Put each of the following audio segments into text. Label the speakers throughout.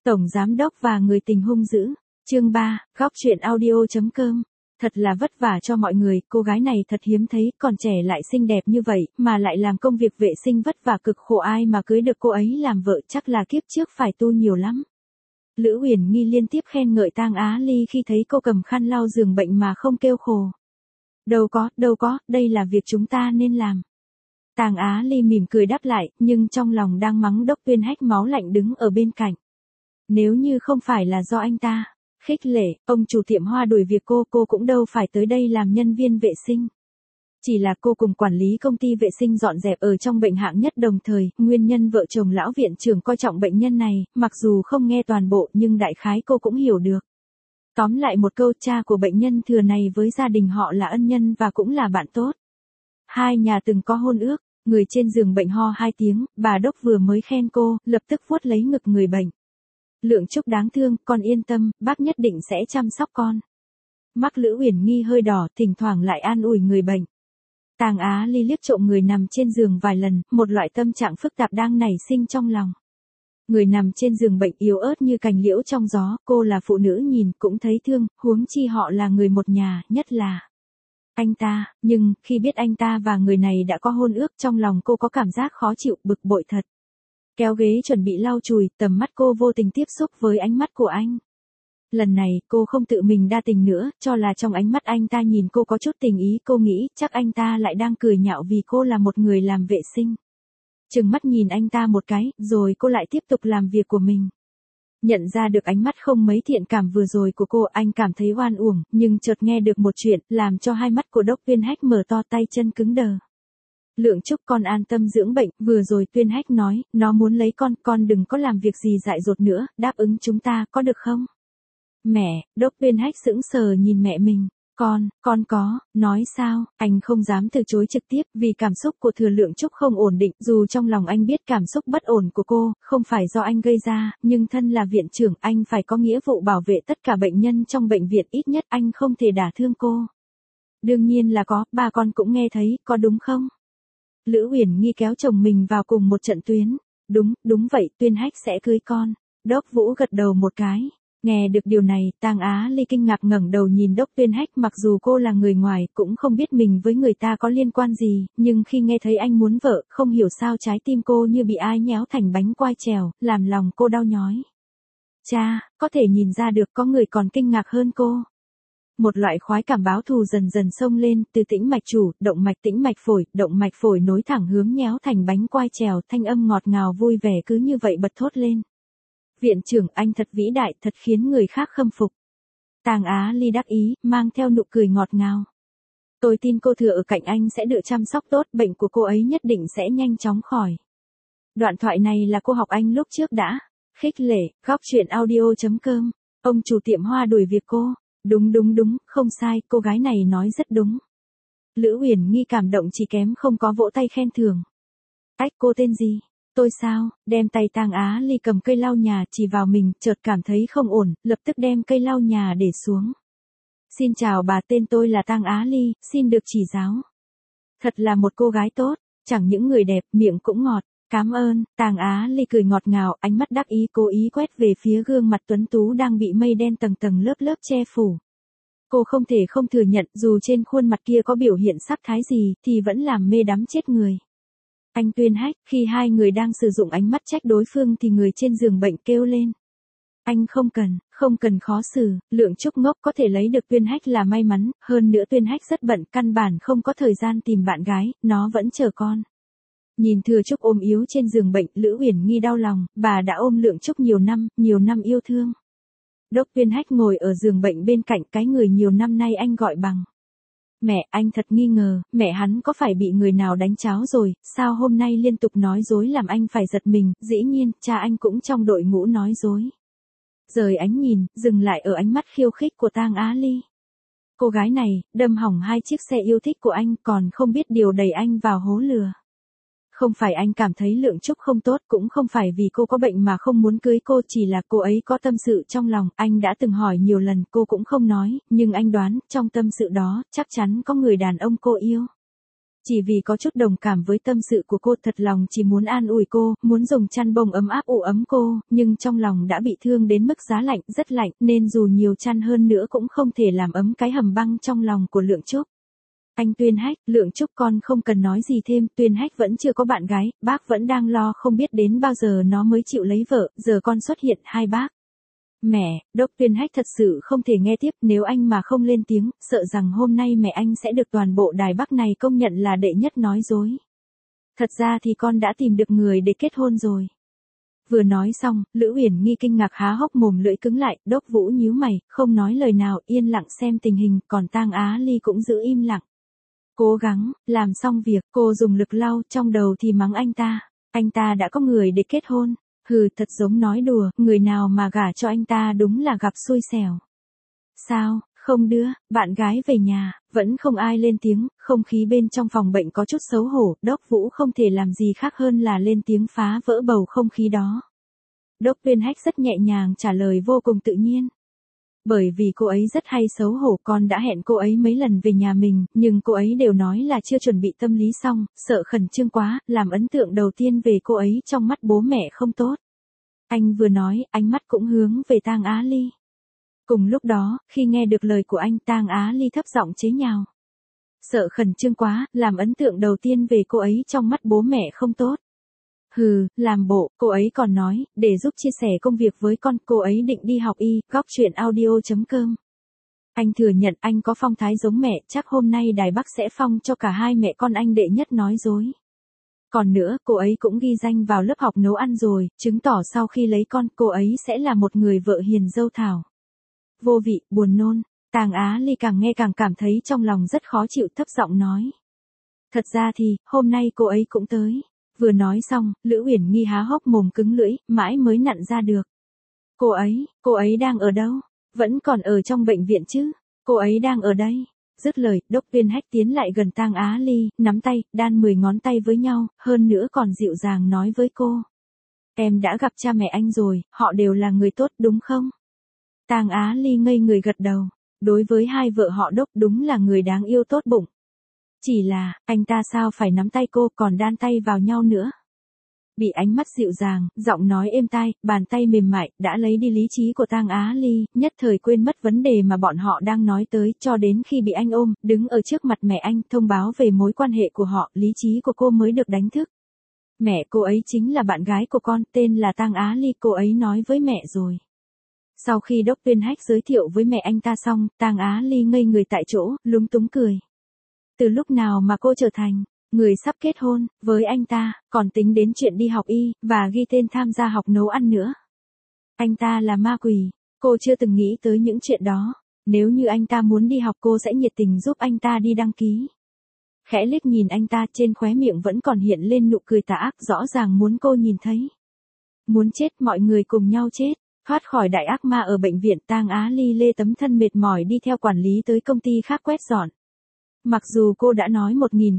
Speaker 1: Tổng Giám Đốc và người tình hung dữ. Chương 3, góc truyện audio.com. Thật là vất vả cho mọi người, cô gái này thật hiếm thấy, còn trẻ lại xinh đẹp như vậy, mà lại làm công việc vệ sinh vất vả cực khổ, ai mà cưới được cô ấy làm vợ chắc là kiếp trước phải tu nhiều lắm. Lữ Uyển Nghi liên tiếp khen ngợi Tang Á Ly khi thấy cô cầm khăn lau giường bệnh mà không kêu khổ. Đâu có, đây là việc chúng ta nên làm. Tang Á Ly mỉm cười đáp lại, nhưng trong lòng đang mắng Đốc Tuyên Hách máu lạnh đứng ở bên cạnh. Nếu như không phải là do anh ta khích lệ, ông chủ tiệm hoa đuổi việc cô cũng đâu phải tới đây làm nhân viên vệ sinh. Chỉ là cô cùng quản lý công ty vệ sinh dọn dẹp ở trong bệnh hạng nhất đồng thời, nguyên nhân vợ chồng lão viện trưởng coi trọng bệnh nhân này, mặc dù không nghe toàn bộ nhưng đại khái cô cũng hiểu được. Tóm lại một câu, cha của bệnh nhân thừa này với gia đình họ là ân nhân và cũng là bạn tốt. Hai nhà từng có hôn ước, người trên giường bệnh ho 2 tiếng, bà Đốc vừa mới khen cô, lập tức vuốt lấy ngực người bệnh. Lượng Trúc đáng thương, con yên tâm, bác nhất định sẽ chăm sóc con. Mắt Lữ Uyển Nghi hơi đỏ, thỉnh thoảng lại an ủi người bệnh. Tang Á Ly liếc trộm người nằm trên giường vài lần, một loại tâm trạng phức tạp đang nảy sinh trong lòng. Người nằm trên giường bệnh yếu ớt như cành liễu trong gió, cô là phụ nữ nhìn cũng thấy thương, huống chi họ là người một nhà, nhất là anh ta, nhưng khi biết anh ta và người này đã có hôn ước, trong lòng cô có cảm giác khó chịu, bực bội thật. Kéo ghế chuẩn bị lau chùi, tầm mắt cô vô tình tiếp xúc với ánh mắt của anh. Lần này, cô không tự mình đa tình nữa, cho là trong ánh mắt anh ta nhìn cô có chút tình ý, cô nghĩ chắc anh ta lại đang cười nhạo vì cô là một người làm vệ sinh. Trừng mắt nhìn anh ta một cái, rồi cô lại tiếp tục làm việc của mình. Nhận ra được ánh mắt không mấy thiện cảm vừa rồi của cô, anh cảm thấy oan uổng, nhưng chợt nghe được một chuyện, làm cho hai mắt của Đốc Tuyên Hách mở to, tay chân cứng đờ. Lượng Trúc, con an tâm dưỡng bệnh, vừa rồi Tuyên Hách nói, nó muốn lấy con đừng có làm việc gì dại dột nữa, đáp ứng chúng ta có được không? Mẹ, Đốc Tuyên Hách sững sờ nhìn mẹ mình. Con có, nói sao, anh không dám từ chối trực tiếp, vì cảm xúc của Thừa Lượng Trúc không ổn định, dù trong lòng anh biết cảm xúc bất ổn của cô, không phải do anh gây ra, nhưng thân là viện trưởng, anh phải có nghĩa vụ bảo vệ tất cả bệnh nhân trong bệnh viện, ít nhất anh không thể đả thương cô. Đương nhiên là có, ba con cũng nghe thấy, có đúng không? Lữ Uyển Nghi kéo chồng mình vào cùng một trận tuyến. Đúng vậy, Tuyên Hách sẽ cưới con. Đốc Vũ gật đầu một cái. Nghe được điều này, Tang Á Ly kinh ngạc ngẩng đầu nhìn Đốc Tuyên Hách, mặc dù cô là người ngoài, cũng không biết mình với người ta có liên quan gì, nhưng khi nghe thấy anh muốn vợ, không hiểu sao trái tim cô như bị ai nhéo thành bánh quai trèo, làm lòng cô đau nhói. Cha, có thể nhìn ra được có người còn kinh ngạc hơn cô. Một loại khoái cảm báo thù dần dần xông lên, từ tĩnh mạch chủ, động mạch phổi nối thẳng hướng nhéo thành bánh quai trèo, thanh âm ngọt ngào vui vẻ cứ như vậy bật thốt lên. Viện trưởng, anh thật vĩ đại, thật khiến người khác khâm phục. Tang Á Ly đắc ý, mang theo nụ cười ngọt ngào. Tôi tin cô Thừa ở cạnh anh sẽ được chăm sóc tốt, bệnh của cô ấy nhất định sẽ nhanh chóng khỏi. Đoạn thoại này là cô học anh lúc trước đã. Khích lệ, góc truyện audio.com. Ông chủ tiệm hoa đuổi việc cô. Đúng, không sai, cô gái này nói rất đúng. Lữ Uyển Nghi cảm động chỉ kém không có vỗ tay khen thưởng. Cô tên gì? Tôi sao? Đem tay Tang Á Ly cầm cây lau nhà chỉ vào mình, chợt cảm thấy không ổn, lập tức đem cây lau nhà để xuống. Xin chào bà, tên tôi là Tang Á Ly, xin được chỉ giáo. Thật là một cô gái tốt, chẳng những người đẹp, miệng cũng ngọt. Cảm ơn. Tang Á Ly cười ngọt ngào, ánh mắt đắc ý cố ý quét về phía gương mặt tuấn tú đang bị mây đen tầng tầng lớp che phủ. Cô không thể không thừa nhận, dù trên khuôn mặt kia có biểu hiện sắc thái gì, thì vẫn làm mê đắm chết người. Anh Tuyên Hách, khi hai người đang sử dụng ánh mắt trách đối phương thì người trên giường bệnh kêu lên. Anh không cần khó xử, Lượng Trúc ngốc, có thể lấy được Tuyên Hách là may mắn, hơn nữa Tuyên Hách rất bận, căn bản không có thời gian tìm bạn gái, nó vẫn chờ con. Nhìn Thừa Trúc ôm yếu trên giường bệnh, Lữ Uyển Nghi đau lòng, bà đã ôm Lượng Trúc nhiều năm yêu thương. Đốc Tuyên Hách ngồi ở giường bệnh bên cạnh cái người nhiều năm nay anh gọi bằng mẹ, anh thật nghi ngờ, mẹ hắn có phải bị người nào đánh cháo rồi, sao hôm nay liên tục nói dối làm anh phải giật mình, dĩ nhiên, cha anh cũng trong đội ngũ nói dối. Rời ánh nhìn, dừng lại ở ánh mắt khiêu khích của Tang Á Ly. Cô gái này, đâm hỏng 2 chiếc xe yêu thích của anh, còn không biết điều đẩy anh vào hố lừa. Không phải anh cảm thấy Lượng Trúc không tốt, cũng không phải vì cô có bệnh mà không muốn cưới cô, chỉ là cô ấy có tâm sự trong lòng, anh đã từng hỏi nhiều lần cô cũng không nói, nhưng anh đoán, trong tâm sự đó, chắc chắn có người đàn ông cô yêu. Chỉ vì có chút đồng cảm với tâm sự của cô, thật lòng chỉ muốn an ủi cô, muốn dùng chăn bông ấm áp ủ ấm cô, nhưng trong lòng đã bị thương đến mức giá lạnh, rất lạnh, nên dù nhiều chăn hơn nữa cũng không thể làm ấm cái hầm băng trong lòng của Lượng Trúc. Anh Tuyên Hách, Lượng Trúc con không cần nói gì thêm, Tuyên Hách vẫn chưa có bạn gái, bác vẫn đang lo không biết đến bao giờ nó mới chịu lấy vợ, giờ con xuất hiện, hai bác. Mẹ, Đốc Tuyên Hách thật sự không thể nghe tiếp, nếu anh mà không lên tiếng, sợ rằng hôm nay mẹ anh sẽ được toàn bộ Đài Bắc này công nhận là đệ nhất nói dối. Thật ra thì con đã tìm được người để kết hôn rồi. Vừa nói xong, Lữ Uyển Nghi kinh ngạc há hốc mồm lưỡi cứng lại, Đốc Vũ nhíu mày, không nói lời nào, yên lặng xem tình hình, còn Tang Á Ly cũng giữ im lặng. Cố gắng, làm xong việc, cô dùng lực lau, trong đầu thì mắng anh ta đã có người để kết hôn. Hừ, thật giống nói đùa, người nào mà gả cho anh ta đúng là gặp xui xẻo. Sao, không đưa, bạn gái về nhà, vẫn không ai lên tiếng, không khí bên trong phòng bệnh có chút xấu hổ, Đốc Vũ không thể làm gì khác hơn là lên tiếng phá vỡ bầu không khí đó. Đốc Tuyên Hách rất nhẹ nhàng trả lời vô cùng tự nhiên. Bởi vì cô ấy rất hay xấu hổ, con đã hẹn cô ấy mấy lần về nhà mình, nhưng cô ấy đều nói là chưa chuẩn bị tâm lý xong, sợ khẩn trương quá, làm ấn tượng đầu tiên về cô ấy trong mắt bố mẹ không tốt. Anh vừa nói, ánh mắt cũng hướng về Tang Á Ly. Cùng lúc đó, khi nghe được lời của anh, Tang Á Ly thấp giọng chế nhạo. Sợ khẩn trương quá, làm ấn tượng đầu tiên về cô ấy trong mắt bố mẹ không tốt. Hừ, làm bộ, cô ấy còn nói, để giúp chia sẻ công việc với con, cô ấy định đi học y, góc chuyện audio.com. Anh thừa nhận anh có phong thái giống mẹ, chắc hôm nay Đài Bắc sẽ phong cho cả hai mẹ con anh đệ nhất nói dối. Còn nữa, cô ấy cũng ghi danh vào lớp học nấu ăn rồi, chứng tỏ sau khi lấy con, cô ấy sẽ là một người vợ hiền dâu thảo. Vô vị, buồn nôn, Tang Á Ly càng nghe càng cảm thấy trong lòng rất khó chịu, thấp giọng nói. Thật ra thì, hôm nay cô ấy cũng tới. Vừa nói xong, Lữ Uyển Nghi há hốc mồm cứng lưỡi, mãi mới nặn ra được. Cô ấy đang ở đâu? Vẫn còn ở trong bệnh viện chứ? Cô ấy đang ở đây. Dứt lời, Đốc Tuyên Hách tiến lại gần Tang Á Ly, nắm tay, đan 10 ngón tay với nhau, hơn nữa còn dịu dàng nói với cô. Em đã gặp cha mẹ anh rồi, họ đều là người tốt đúng không? Tang Á Ly ngây người gật đầu. Đối với hai vợ họ Đốc đúng là người đáng yêu tốt bụng. Chỉ là, anh ta sao phải nắm tay cô còn đan tay vào nhau nữa? Bị ánh mắt dịu dàng, giọng nói êm tai, bàn tay mềm mại, đã lấy đi lý trí của Tang Á Ly, nhất thời quên mất vấn đề mà bọn họ đang nói tới, cho đến khi bị anh ôm, đứng ở trước mặt mẹ anh, thông báo về mối quan hệ của họ, lý trí của cô mới được đánh thức. Mẹ cô ấy chính là bạn gái của con, tên là Tang Á Ly, cô ấy nói với mẹ rồi. Sau khi Đốc Tuyên Hách giới thiệu với mẹ anh ta xong, Tang Á Ly ngây người tại chỗ, lúng túng cười. Từ lúc nào mà cô trở thành người sắp kết hôn với anh ta, còn tính đến chuyện đi học y, và ghi tên tham gia học nấu ăn nữa. Anh ta là ma quỷ, cô chưa từng nghĩ tới những chuyện đó. Nếu như anh ta muốn đi học cô sẽ nhiệt tình giúp anh ta đi đăng ký. Khẽ liếc nhìn anh ta, trên khóe miệng vẫn còn hiện lên nụ cười tà ác, rõ ràng muốn cô nhìn thấy. Muốn chết, mọi người cùng nhau chết. Thoát khỏi đại ác ma ở bệnh viện, Tang Á Ly lê tấm thân mệt mỏi đi theo quản lý tới công ty khác quét dọn. Mặc dù cô đã nói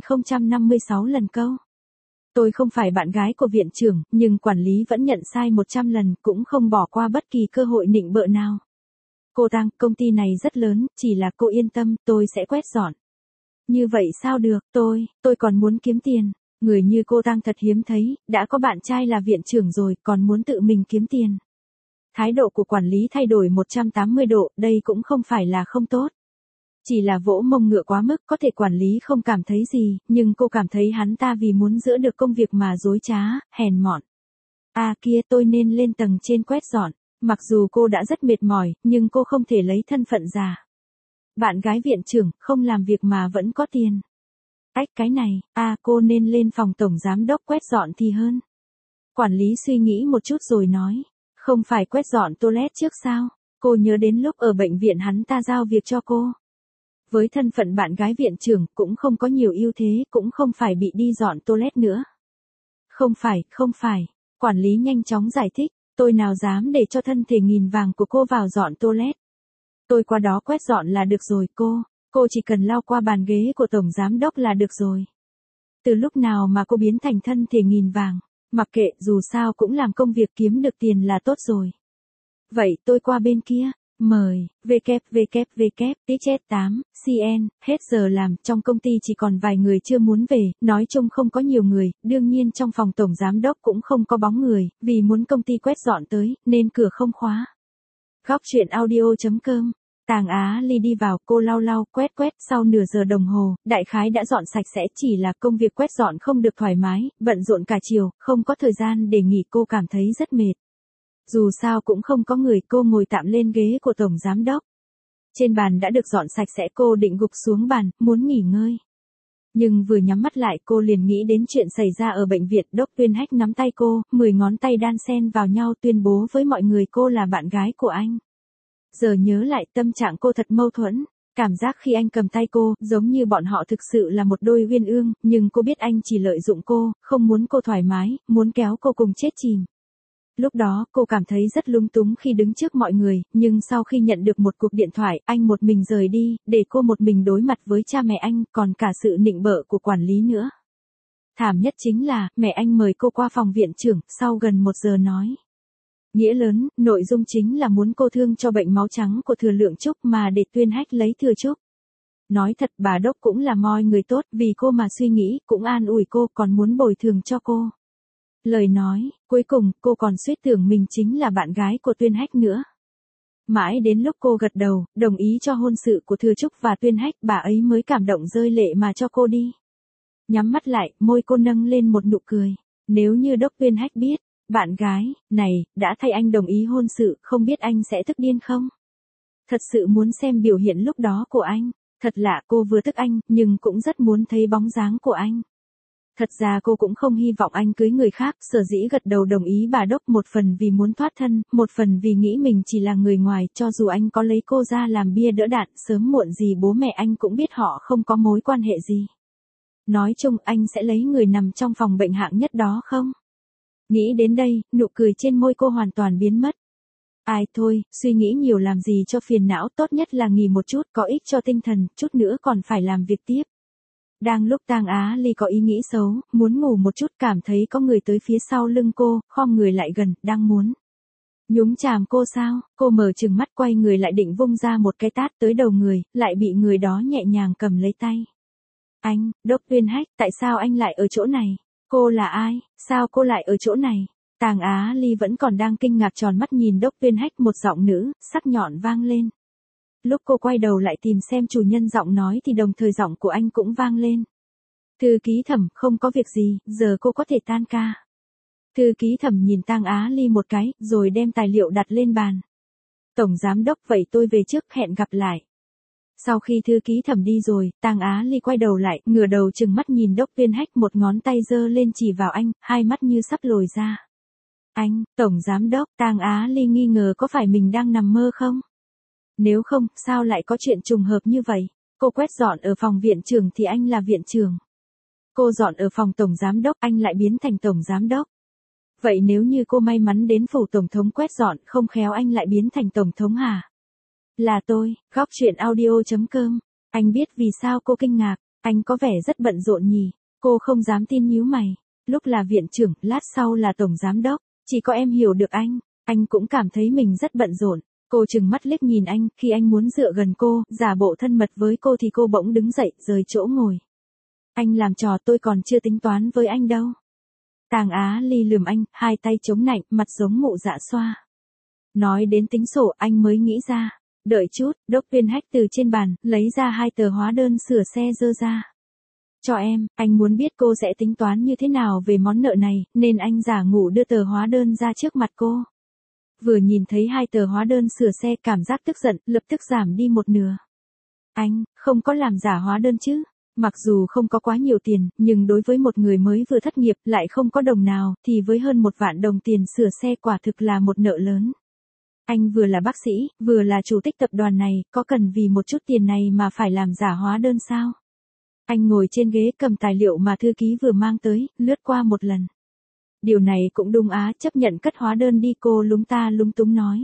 Speaker 1: 1056 lần câu. Tôi không phải bạn gái của viện trưởng, nhưng quản lý vẫn nhận sai 100 lần, cũng không bỏ qua bất kỳ cơ hội nịnh bợ nào. Cô Tang, công ty này rất lớn, chỉ là cô yên tâm, tôi sẽ quét dọn. Như vậy sao được, tôi còn muốn kiếm tiền. Người như cô Tang thật hiếm thấy, đã có bạn trai là viện trưởng rồi, còn muốn tự mình kiếm tiền. Thái độ của quản lý thay đổi 180 độ, đây cũng không phải là không tốt. Chỉ là vỗ mông ngựa quá mức, có thể quản lý không cảm thấy gì, nhưng cô cảm thấy hắn ta vì muốn giữ được công việc mà dối trá, hèn mọn. À kia, tôi nên lên tầng trên quét dọn. Mặc dù cô đã rất mệt mỏi, nhưng cô không thể lấy thân phận già. Bạn gái viện trưởng, không làm việc mà vẫn có tiền. Cái này, cô nên lên phòng tổng giám đốc quét dọn thì hơn. Quản lý suy nghĩ một chút rồi nói. Không phải quét dọn toilet trước sao? Cô nhớ đến lúc ở bệnh viện hắn ta giao việc cho cô. Với thân phận bạn gái viện trưởng cũng không có nhiều ưu thế, cũng không phải bị đi dọn toilet nữa. Không phải. Quản lý nhanh chóng giải thích, tôi nào dám để cho thân thể nghìn vàng của cô vào dọn toilet. Tôi qua đó quét dọn là được rồi cô chỉ cần lau qua bàn ghế của tổng giám đốc là được rồi. Từ lúc nào mà cô biến thành thân thể nghìn vàng, mặc kệ dù sao cũng làm công việc kiếm được tiền là tốt rồi. Vậy tôi qua bên kia, Mời, www.tichet8cn, hết giờ làm, trong công ty chỉ còn vài người chưa muốn về, nói chung không có nhiều người, đương nhiên trong phòng tổng giám đốc cũng không có bóng người, vì muốn công ty quét dọn tới, nên cửa không khóa. Góc chuyện audio.com. Tàng Á Ly đi vào, cô lau lau, quét, sau nửa giờ đồng hồ, đại khái đã dọn sạch sẽ, chỉ là công việc quét dọn không được thoải mái, bận rộn cả chiều, không có thời gian để nghỉ, cô cảm thấy rất mệt. Dù sao cũng không có người, cô ngồi tạm lên ghế của tổng giám đốc. Trên bàn đã được dọn sạch sẽ, cô định gục xuống bàn, muốn nghỉ ngơi. Nhưng vừa nhắm mắt lại cô liền nghĩ đến chuyện xảy ra ở bệnh viện. Đốc Tuyên Hách nắm tay cô, 10 ngón tay đan xen vào nhau tuyên bố với mọi người cô là bạn gái của anh. Giờ nhớ lại tâm trạng cô thật mâu thuẫn. Cảm giác khi anh cầm tay cô, giống như bọn họ thực sự là một đôi uyên ương, nhưng cô biết anh chỉ lợi dụng cô, không muốn cô thoải mái, muốn kéo cô cùng chết chìm. Lúc đó cô cảm thấy rất lung túng khi đứng trước mọi người, nhưng sau khi nhận được một cuộc điện thoại, anh một mình rời đi, để cô một mình đối mặt với cha mẹ anh, còn cả sự nịnh bợ của quản lý nữa. Thảm nhất chính là, mẹ anh mời cô qua phòng viện trưởng, sau gần 1 giờ nói. Nghĩa lớn, nội dung chính là muốn cô thương cho bệnh máu trắng của Thừa Lượng Trúc mà để Tuyên Hách lấy Thừa Trúc. Nói thật bà Đốc cũng là moi người tốt, vì cô mà suy nghĩ, cũng an ủi cô, còn muốn bồi thường cho cô. Lời nói, cuối cùng, cô còn suýt tưởng mình chính là bạn gái của Tuyên Hách nữa. Mãi đến lúc cô gật đầu, đồng ý cho hôn sự của Thừa Trúc và Tuyên Hách, bà ấy mới cảm động rơi lệ mà cho cô đi. Nhắm mắt lại, môi cô nâng lên một nụ cười. Nếu như Đốc Tuyên Hách biết, bạn gái, này, đã thay anh đồng ý hôn sự, không biết anh sẽ tức điên không? Thật sự muốn xem biểu hiện lúc đó của anh. Thật lạ, cô vừa tức anh, nhưng cũng rất muốn thấy bóng dáng của anh. Thật ra cô cũng không hy vọng anh cưới người khác, sở dĩ gật đầu đồng ý bà Đốc, một phần vì muốn thoát thân, một phần vì nghĩ mình chỉ là người ngoài, cho dù anh có lấy cô ra làm bia đỡ đạn, sớm muộn gì bố mẹ anh cũng biết họ không có mối quan hệ gì. Nói chung anh sẽ lấy người nằm trong phòng bệnh hạng nhất đó không? Nghĩ đến đây, nụ cười trên môi cô hoàn toàn biến mất. Ai thôi, suy nghĩ nhiều làm gì cho phiền não, tốt nhất là nghỉ một chút, có ích cho tinh thần, chút nữa còn phải làm việc tiếp. Đang lúc Tang Á Ly có ý nghĩ xấu, muốn ngủ một chút, cảm thấy có người tới phía sau lưng cô, khom người lại gần, đang muốn nhúng chàm cô sao? Cô mở trừng mắt quay người lại định vung ra một cái tát tới đầu người, lại bị người đó nhẹ nhàng cầm lấy tay. Anh, Đốc Tuyên Hách, tại sao anh lại ở chỗ này? Cô là ai? Sao cô lại ở chỗ này? Tang Á Ly vẫn còn đang kinh ngạc tròn mắt nhìn Đốc Tuyên Hách, một giọng nữ sắc nhọn vang lên. Lúc cô quay đầu lại tìm xem chủ nhân giọng nói thì đồng thời giọng của anh cũng vang lên. Thư ký Thẩm, không có việc gì, giờ cô có thể tan ca. Thư ký Thẩm nhìn Tang Á Ly một cái, rồi đem tài liệu đặt lên bàn. Tổng giám đốc, vậy tôi về trước, hẹn gặp lại. Sau khi thư ký Thẩm đi rồi, Tang Á Ly quay đầu lại, ngửa đầu trừng mắt nhìn Đốc Tuyên Hách, một ngón tay giơ lên chỉ vào anh, hai mắt như sắp lồi ra. Anh, tổng giám đốc, Tang Á Ly nghi ngờ có phải mình đang nằm mơ không? Nếu không, sao lại có chuyện trùng hợp như vậy? Cô quét dọn ở phòng viện trưởng thì anh là viện trưởng. Cô dọn ở phòng tổng giám đốc, anh lại biến thành tổng giám đốc. Vậy nếu như cô may mắn đến phủ tổng thống quét dọn, không khéo anh lại biến thành tổng thống hả? Là tôi, góc chuyện audio.com. Anh biết vì sao cô kinh ngạc, anh có vẻ rất bận rộn nhỉ? Cô không dám tin, nhíu mày. Lúc là viện trưởng, lát sau là tổng giám đốc, chỉ có em hiểu được anh cũng cảm thấy mình rất bận rộn. Cô trừng mắt liếc nhìn anh, khi anh muốn dựa gần cô, giả bộ thân mật với cô thì cô bỗng đứng dậy, rời chỗ ngồi. Anh làm trò, tôi còn chưa tính toán với anh đâu. Tang Á Ly lườm anh, hai tay chống nạnh, mặt giống mụ dạ xoa. Nói đến tính sổ, anh mới nghĩ ra. Đợi chút, Đốc Tuyên Hách từ trên bàn, lấy ra 2 tờ hóa đơn sửa xe dơ ra. Cho em, anh muốn biết cô sẽ tính toán như thế nào về món nợ này, nên anh giả ngủ đưa tờ hóa đơn ra trước mặt cô. Vừa nhìn thấy 2 tờ hóa đơn sửa xe, cảm giác tức giận, lập tức giảm đi một nửa. Anh, không có làm giả hóa đơn chứ? Mặc dù không có quá nhiều tiền, nhưng đối với một người mới vừa thất nghiệp, lại không có đồng nào, thì với hơn 1 vạn đồng tiền sửa xe quả thực là một nợ lớn. Anh vừa là bác sĩ, vừa là chủ tịch tập đoàn này, có cần vì một chút tiền này mà phải làm giả hóa đơn sao? Anh ngồi trên ghế cầm tài liệu mà thư ký vừa mang tới, lướt qua một lần. Điều này cũng đúng á, chấp nhận cất hóa đơn đi, cô lúng ta lúng túng nói.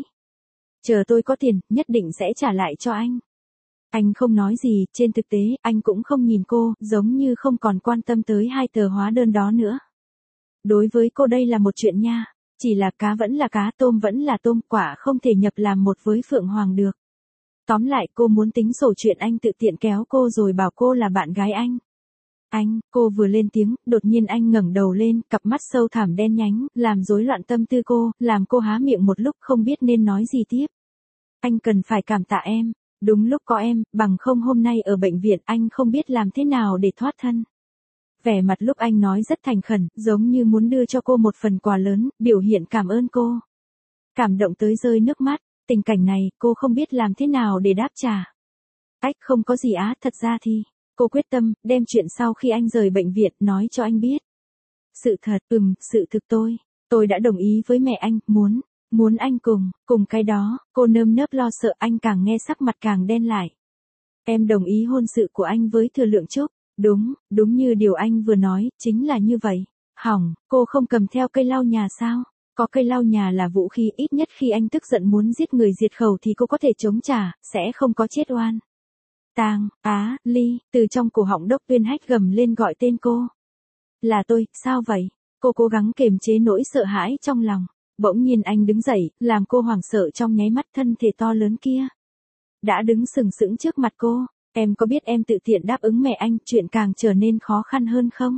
Speaker 1: Chờ tôi có tiền, nhất định sẽ trả lại cho anh. Anh không nói gì, trên thực tế, anh cũng không nhìn cô, giống như không còn quan tâm tới 2 tờ hóa đơn đó nữa. Đối với cô đây là một chuyện nha. Chỉ là cá vẫn là cá, tôm vẫn là tôm, quả không thể nhập làm một với Phượng Hoàng được. Tóm lại cô muốn tính sổ chuyện anh tự tiện kéo cô rồi bảo cô là bạn gái anh. Anh, cô vừa lên tiếng, đột nhiên anh ngẩng đầu lên, cặp mắt sâu thẳm đen nhánh, làm rối loạn tâm tư cô, làm cô há miệng một lúc không biết nên nói gì tiếp. Anh cần phải cảm tạ em, đúng lúc có em, bằng không hôm nay ở bệnh viện anh không biết làm thế nào để thoát thân. Vẻ mặt lúc anh nói rất thành khẩn, giống như muốn đưa cho cô một phần quà lớn, biểu hiện cảm ơn cô. Cảm động tới rơi nước mắt, tình cảnh này cô không biết làm thế nào để đáp trả. Ách không có gì á, thật ra thì, cô quyết tâm, đem chuyện sau khi anh rời bệnh viện nói cho anh biết. Sự thật, sự thực tôi đã đồng ý với mẹ anh, muốn anh cùng cái đó, cô nơm nớp lo sợ anh càng nghe sắc mặt càng đen lại. Em đồng ý hôn sự của anh với Thừa Lượng Trúc, đúng như điều anh vừa nói, chính là như vậy. Hỏng, cô không cầm theo cây lau nhà sao? Có cây lau nhà là vũ khí, ít nhất khi anh tức giận muốn giết người diệt khẩu thì cô có thể chống trả, sẽ không có chết oan. Ly, từ trong cổ họng Đốc Tuyên Hách gầm lên gọi tên cô. Là tôi, sao vậy? Cô cố gắng kiềm chế nỗi sợ hãi trong lòng. Bỗng nhiên anh đứng dậy, làm cô hoảng sợ trong nháy mắt thân thể to lớn kia. Đã đứng sừng sững trước mặt cô, em có biết em tự tiện đáp ứng mẹ anh, chuyện càng trở nên khó khăn hơn không?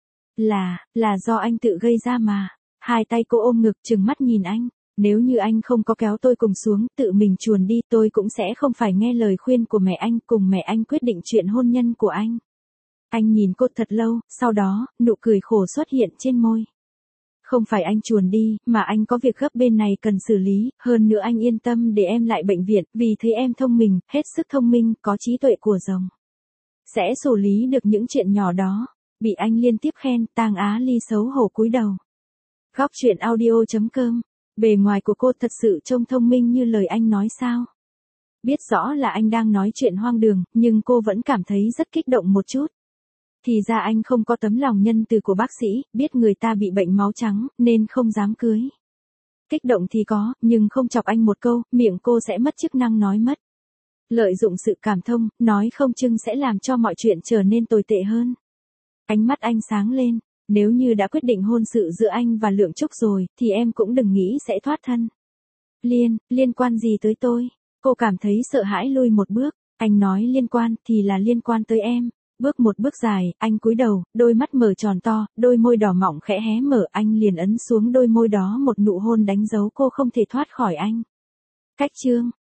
Speaker 1: Là do anh tự gây ra mà. Hai tay cô ôm ngực trừng mắt nhìn anh. Nếu như anh không có kéo tôi cùng xuống, tự mình chuồn đi, tôi cũng sẽ không phải nghe lời khuyên của mẹ anh, cùng mẹ anh quyết định chuyện hôn nhân của anh. Anh nhìn cô thật lâu, sau đó, nụ cười khổ xuất hiện trên môi. Không phải anh chuồn đi, mà anh có việc gấp bên này cần xử lý, hơn nữa anh yên tâm để em lại bệnh viện, vì thấy em thông minh, hết sức thông minh, có trí tuệ của rồng. Sẽ xử lý được những chuyện nhỏ đó. Bị anh liên tiếp khen, Tang Á Ly xấu hổ cúi đầu. Góc truyện audio.com. Bề ngoài của cô thật sự trông thông minh như lời anh nói sao? Biết rõ là anh đang nói chuyện hoang đường, nhưng cô vẫn cảm thấy rất kích động một chút. Thì ra anh không có tấm lòng nhân từ của bác sĩ, biết người ta bị bệnh máu trắng, nên không dám cưới. Kích động thì có, nhưng không chọc anh một câu, miệng cô sẽ mất chức năng nói mất. Lợi dụng sự cảm thông, nói không chừng sẽ làm cho mọi chuyện trở nên tồi tệ hơn. Ánh mắt anh sáng lên, nếu như đã quyết định hôn sự giữa anh và Lượng Trúc rồi, thì em cũng đừng nghĩ sẽ thoát thân. Liên quan gì tới tôi? Cô cảm thấy sợ hãi lui một bước, anh nói liên quan thì là liên quan tới em. Bước một bước dài, anh cúi đầu, đôi mắt mở tròn to, đôi môi đỏ mọng khẽ hé mở, anh liền ấn xuống đôi môi đó một nụ hôn đánh dấu cô không thể thoát khỏi anh. Cách chương